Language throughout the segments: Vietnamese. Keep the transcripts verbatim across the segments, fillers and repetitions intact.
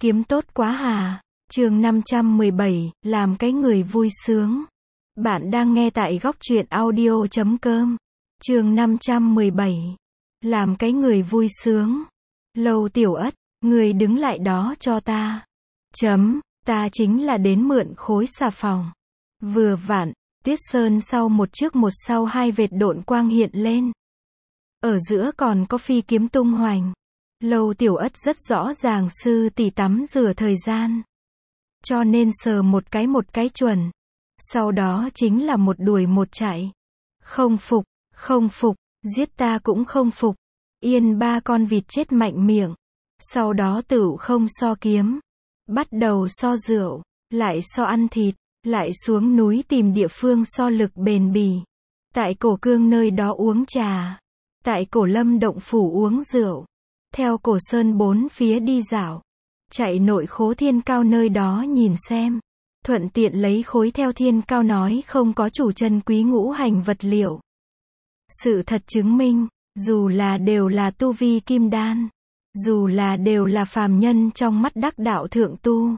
Kiếm tốt quá hà. Chương năm trăm mười bảy, làm cái người vui sướng. Bạn đang nghe tại góc truyện audio chấm com. Chương năm trăm mười bảy, làm cái người vui sướng. Lâu Tiểu Ất, người đứng lại đó cho ta. Chấm, ta chính là đến mượn khối xà phòng. Vừa vặn, Tuyết Sơn sau một trước một sau hai vệt độn quang hiện lên. Ở giữa còn có phi kiếm tung hoành. Lâu Tiểu Ất rất rõ ràng sư tỷ tắm rửa thời gian. Cho nên sờ một cái một cái chuẩn. Sau đó chính là một đuổi một chạy. Không phục, không phục, giết ta cũng không phục. Yên ba con vịt chết mạnh miệng. Sau đó tửu không so kiếm. Bắt đầu so rượu, lại so ăn thịt, lại xuống núi tìm địa phương so lực bền bỉ. Tại Cổ Cương nơi đó uống trà. Tại Cổ Lâm động phủ uống rượu. Theo Cổ Sơn bốn phía đi dạo. Chạy nội Khố Thiên Cao nơi đó nhìn xem. Thuận tiện lấy khối theo Thiên Cao nói không có chủ chân quý ngũ hành vật liệu. Sự thật chứng minh, dù là đều là tu vi kim đan, dù là đều là phàm nhân trong mắt đắc đạo thượng tu,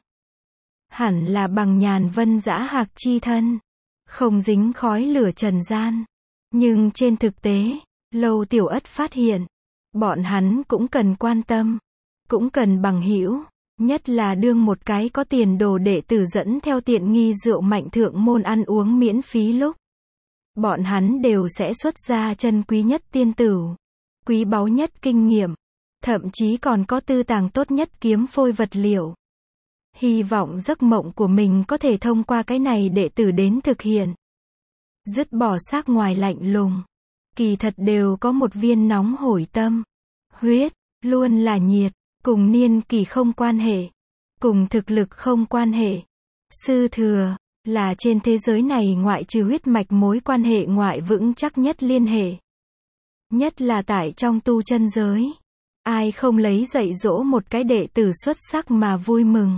hẳn là bằng nhàn vân dã hạc chi thân, không dính khói lửa trần gian. Nhưng trên thực tế, Lâu Tiểu Ất phát hiện, bọn hắn cũng cần quan tâm, cũng cần bằng hữu, nhất là đương một cái có tiền đồ đệ tử dẫn theo tiện nghi rượu mạnh thượng môn ăn uống miễn phí lúc. Bọn hắn đều sẽ xuất ra chân quý nhất tiên tửu, quý báu nhất kinh nghiệm, thậm chí còn có tư tàng tốt nhất kiếm phôi vật liệu. Hy vọng giấc mộng của mình có thể thông qua cái này đệ tử đến thực hiện. Dứt bỏ xác ngoài lạnh lùng, kỳ thật đều có một viên nóng hổi tâm. Huyết, luôn là nhiệt, cùng niên kỳ không quan hệ, cùng thực lực không quan hệ. Sư thừa, là trên thế giới này ngoại trừ huyết mạch mối quan hệ ngoại vững chắc nhất liên hệ. Nhất là tại trong tu chân giới. Ai không lấy dạy dỗ một cái đệ tử xuất sắc mà vui mừng.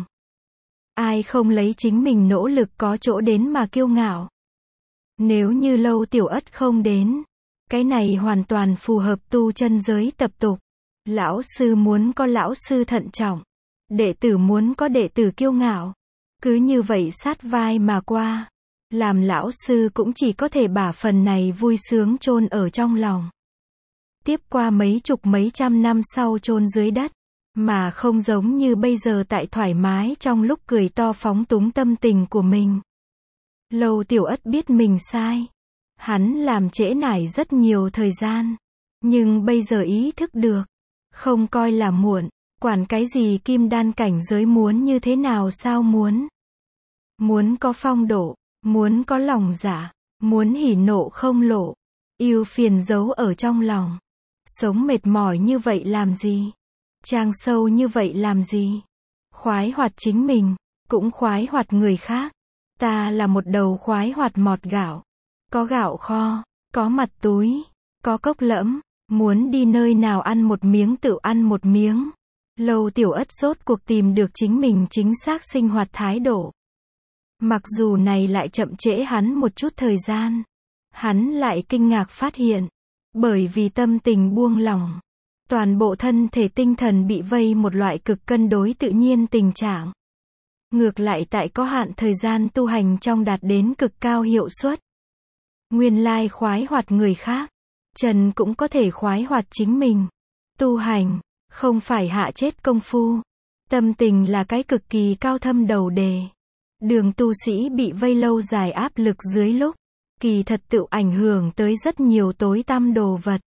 Ai không lấy chính mình nỗ lực có chỗ đến mà kiêu ngạo. Nếu như Lâu Tiểu Ất không đến, cái này hoàn toàn phù hợp tu chân giới tập tục. Lão sư muốn có lão sư thận trọng, đệ tử muốn có đệ tử kiêu ngạo. Cứ như vậy sát vai mà qua. Làm lão sư cũng chỉ có thể bả phần này vui sướng chôn ở trong lòng. Tiếp qua mấy chục mấy trăm năm sau chôn dưới đất. Mà không giống như bây giờ tại thoải mái trong lúc cười to phóng túng tâm tình của mình. Lâu Tiểu Ất biết mình sai. Hắn làm trễ nải rất nhiều thời gian. Nhưng bây giờ ý thức được. Không coi là muộn. Quản cái gì kim đan cảnh giới muốn như thế nào sao muốn. Muốn có phong độ, muốn có lòng dạ, muốn hỉ nộ không lộ, yêu phiền giấu ở trong lòng. Sống mệt mỏi như vậy làm gì? Trang sâu như vậy làm gì? Khoái hoạt chính mình, cũng khoái hoạt người khác. Ta là một đầu khoái hoạt mọt gạo. Có gạo kho, có mặt túi, có cốc lẫm, muốn đi nơi nào ăn một miếng tự ăn một miếng. Lâu Tiểu Ất rốt cuộc tìm được chính mình chính xác sinh hoạt thái độ. Mặc dù này lại chậm trễ hắn một chút thời gian, hắn lại kinh ngạc phát hiện, bởi vì tâm tình buông lỏng, toàn bộ thân thể tinh thần bị vây một loại cực cân đối tự nhiên tình trạng. Ngược lại tại có hạn thời gian tu hành trong đạt đến cực cao hiệu suất. Nguyên lai khoái hoạt người khác, Trần cũng có thể khoái hoạt chính mình. Tu hành, không phải hạ chết công phu. Tâm tình là cái cực kỳ cao thâm đầu đề. Đường tu sĩ bị vây lâu dài áp lực dưới lúc, kỳ thật tự ảnh hưởng tới rất nhiều tối tăm đồ vật.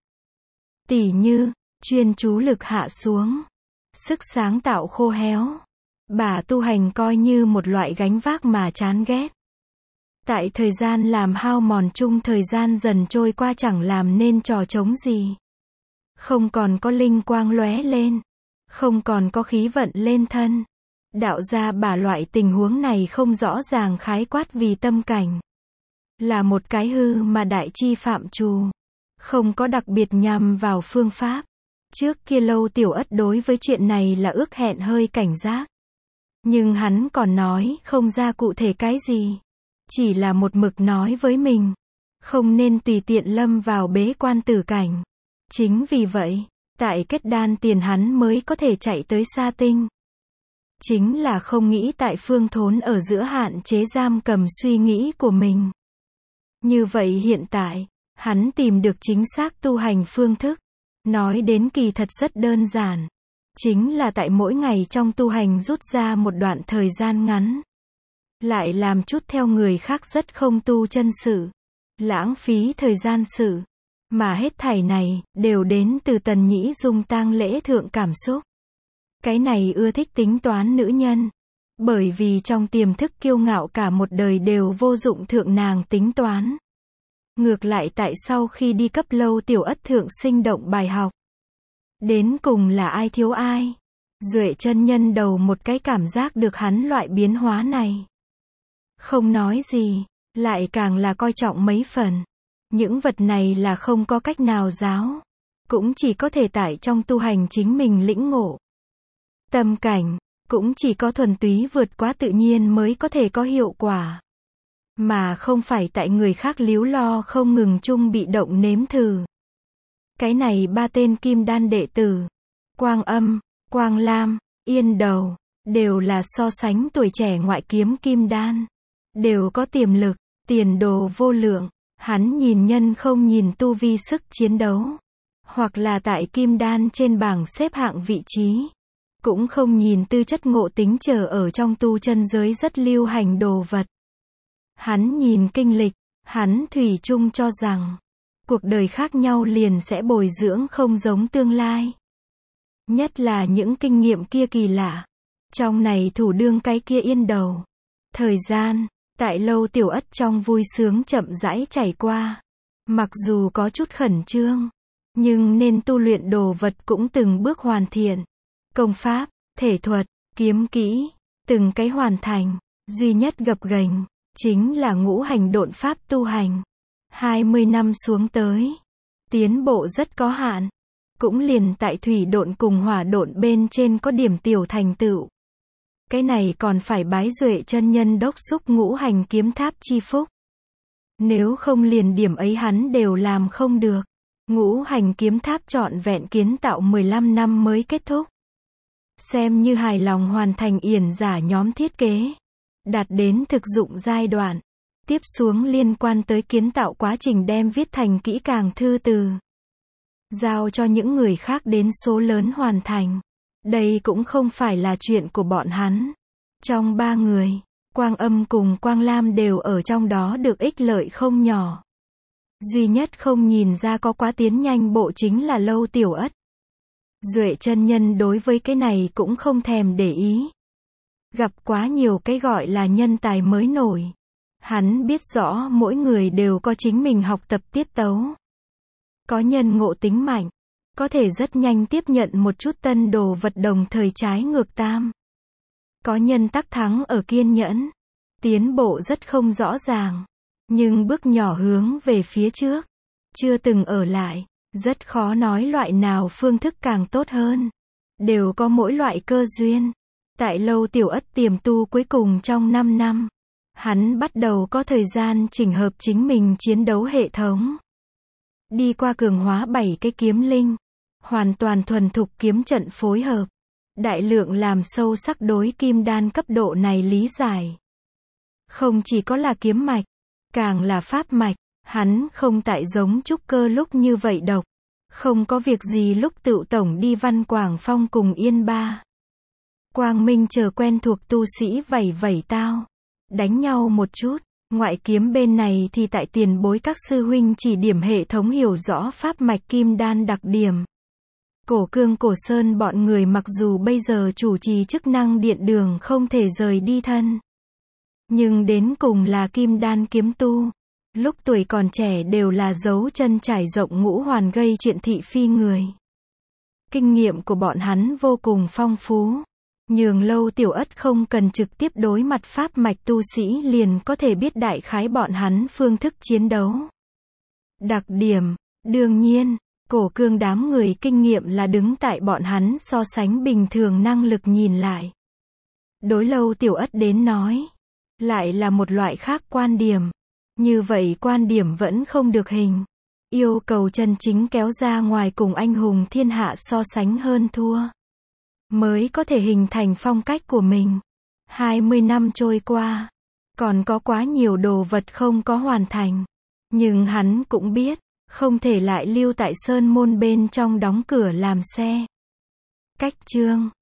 Tỉ như, chuyên chú lực hạ xuống, sức sáng tạo khô héo. Bà tu hành coi như một loại gánh vác mà chán ghét. Tại thời gian làm hao mòn chung thời gian dần trôi qua chẳng làm nên trò trống gì. Không còn có linh quang lóe lên, không còn có khí vận lên thân. Đạo ra bà loại tình huống này không rõ ràng khái quát vì tâm cảnh. Là một cái hư mà đại chi phạm trù. Không có đặc biệt nhằm vào phương pháp. Trước kia Lâu Tiểu Ất đối với chuyện này là ước hẹn hơi cảnh giác. Nhưng hắn còn nói không ra cụ thể cái gì. Chỉ là một mực nói với mình. Không nên tùy tiện lâm vào bế quan tử cảnh. Chính vì vậy, tại kết đan tiền hắn mới có thể chạy tới Sa Tinh. chính là không nghĩ tại phương thốn ở giữa hạn chế giam cầm suy nghĩ của mình. Như vậy hiện tại, hắn tìm được chính xác tu hành phương thức. Nói đến kỳ thật rất đơn giản. Chính là tại mỗi ngày trong tu hành rút ra một đoạn thời gian ngắn. Lại làm chút theo người khác rất không tu chân sự. Lãng phí thời gian sự. Mà hết thảy này, đều đến từ Tần Nhĩ Dung tang lễ thượng cảm xúc. Cái này ưa thích tính toán nữ nhân. Bởi vì trong tiềm thức kiêu ngạo cả một đời đều vô dụng thượng nàng tính toán. Ngược lại tại sau khi đi cấp lâu tiểu ất thượng sinh động bài học. Đến cùng là ai thiếu ai? Duệ chân nhân đầu một cái cảm giác được hắn loại biến hóa này. Không nói gì, lại càng là coi trọng mấy phần. Những vật này là không có cách nào giáo. Cũng chỉ có thể tại trong tu hành chính mình lĩnh ngộ. Tâm cảnh, cũng chỉ có thuần túy vượt quá tự nhiên mới có thể có hiệu quả. Mà không phải tại người khác líu lo không ngừng chung bị động nếm thử. Cái này ba tên kim đan đệ tử, Quang Âm, Quang Lam, Yên Đầu, đều là so sánh tuổi trẻ ngoại kiếm kim đan. Đều có tiềm lực, tiền đồ vô lượng. Hắn nhìn nhân không nhìn tu vi sức chiến đấu. Hoặc là tại kim đan trên bảng xếp hạng vị trí. Cũng không nhìn tư chất ngộ tính chờ ở trong tu chân giới rất lưu hành đồ vật. Hắn nhìn kinh lịch, hắn thủy chung cho rằng, cuộc đời khác nhau liền sẽ bồi dưỡng không giống tương lai. Nhất là những kinh nghiệm kia kỳ lạ. Trong này thủ đương cái kia Yên Đầu. Thời gian, tại lâu tiểu ất trong vui sướng chậm rãi chảy qua. Mặc dù có chút khẩn trương, nhưng nên tu luyện đồ vật cũng từng bước hoàn thiện. Công pháp, thể thuật, kiếm kỹ, từng cái hoàn thành. Duy nhất gập ghềnh chính là ngũ hành độn pháp tu hành. hai mươi năm xuống tới, tiến bộ rất có hạn. Cũng liền tại thủy độn cùng hỏa độn bên trên có điểm tiểu thành tựu. Cái này còn phải bái Duệ chân nhân đốc xúc ngũ hành kiếm tháp chi phúc. Nếu không liền điểm ấy hắn đều làm không được. Ngũ hành kiếm tháp trọn vẹn kiến tạo mười lăm năm mới kết thúc. Xem như hài lòng hoàn thành yển giả nhóm thiết kế. Đạt đến thực dụng giai đoạn. Tiếp xuống liên quan tới kiến tạo quá trình đem viết thành kỹ càng thư từ. Giao cho những người khác đến số lớn hoàn thành. Đây cũng không phải là chuyện của bọn hắn. Trong ba người, Quang Âm cùng Quang Lam đều ở trong đó được ích lợi không nhỏ. Duy nhất không nhìn ra có quá tiến nhanh bộ chính là lâu tiểu ất. Duệ chân nhân đối với cái này cũng không thèm để ý. Gặp quá nhiều cái gọi là nhân tài mới nổi. Hắn biết rõ mỗi người đều có chính mình học tập tiết tấu. Có nhân ngộ tính mạnh, có thể rất nhanh tiếp nhận một chút tân đồ vật đồng thời trái ngược tam. Có nhân tắc thắng ở kiên nhẫn, tiến bộ rất không rõ ràng, nhưng bước nhỏ hướng về phía trước, chưa từng ở lại, rất khó nói loại nào phương thức càng tốt hơn. Đều có mỗi loại cơ duyên. Tại lâu tiểu ất tiềm tu cuối cùng trong năm năm, hắn bắt đầu có thời gian chỉnh hợp chính mình chiến đấu hệ thống. Đi qua cường hóa bảy cái kiếm linh, hoàn toàn thuần thục kiếm trận phối hợp. Đại lượng làm sâu sắc đối kim đan cấp độ này lý giải. Không chỉ có là kiếm mạch, càng là pháp mạch, hắn không tại giống trúc cơ lúc như vậy độc. Không có việc gì lúc tựu tổng đi Văn Quảng Phong cùng Yên Ba. Quang Minh chờ quen thuộc tu sĩ vẩy vẩy tao. Đánh nhau một chút, ngoại kiếm bên này thì tại tiền bối các sư huynh chỉ điểm hệ thống hiểu rõ pháp mạch kim đan đặc điểm. Cổ Cương Cổ Sơn bọn người mặc dù bây giờ chủ trì chức năng điện đường không thể rời đi thân. Nhưng đến cùng là kim đan kiếm tu. Lúc tuổi còn trẻ đều là dấu chân trải rộng ngũ hoàn gây chuyện thị phi người. Kinh nghiệm của bọn hắn vô cùng phong phú. Nhường lâu tiểu ất không cần trực tiếp đối mặt pháp mạch tu sĩ liền có thể biết đại khái bọn hắn phương thức chiến đấu. Đặc điểm, đương nhiên, Cổ Cương đám người kinh nghiệm là đứng tại bọn hắn so sánh bình thường năng lực nhìn lại. Đối lâu tiểu ất đến nói, lại là một loại khác quan điểm. Như vậy quan điểm vẫn không được hình. Yêu cầu chân chính kéo ra ngoài cùng anh hùng thiên hạ so sánh hơn thua. mới có thể hình thành phong cách của mình. hai mươi năm trôi qua, còn có quá nhiều đồ vật không có hoàn thành. Nhưng hắn cũng biết, không thể lại lưu tại sơn môn bên trong đóng cửa làm xe. Cách chương